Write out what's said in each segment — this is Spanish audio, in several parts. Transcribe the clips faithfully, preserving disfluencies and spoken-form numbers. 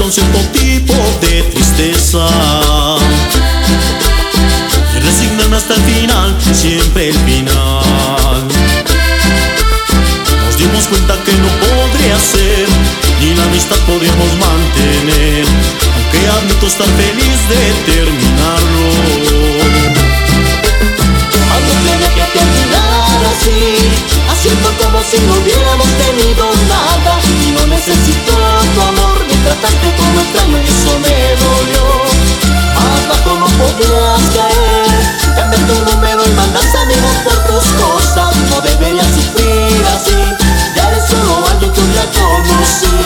afecta un cierto tipo de tristeza y resignarme hasta el final, siempre el final. Nos dimos cuenta que no podría ser, ni la amistad podríamos mantener, aunque admito estar feliz de terminarlo. Algo tiene que terminar así, haciendo como si no hubiéramos tenido nada. Y no necesito tu amor, me trataste como extraño y eso me dolió. Más bajo no podías caer, cambiar tu número y mandas amigos por tus cosas. No deberías sufrir así, ya eres solo alguien que un día conocí.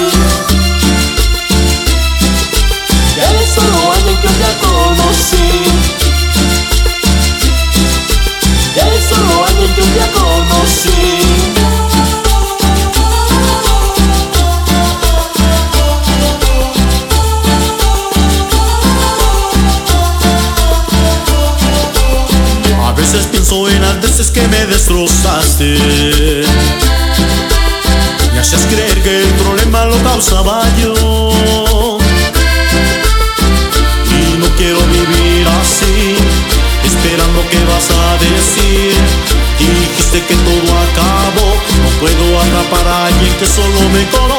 Ya eres solo alguien que un día conocí. Ya eres solo alguien que un día conocí. A veces pienso en las veces que me destrozaste y hacías creer que el problema lo causaba yo. Y no quiero vivir así, esperando qué vas a decir. Dijiste que todo acabó, no puedo atrapar a alguien que solo me conoce.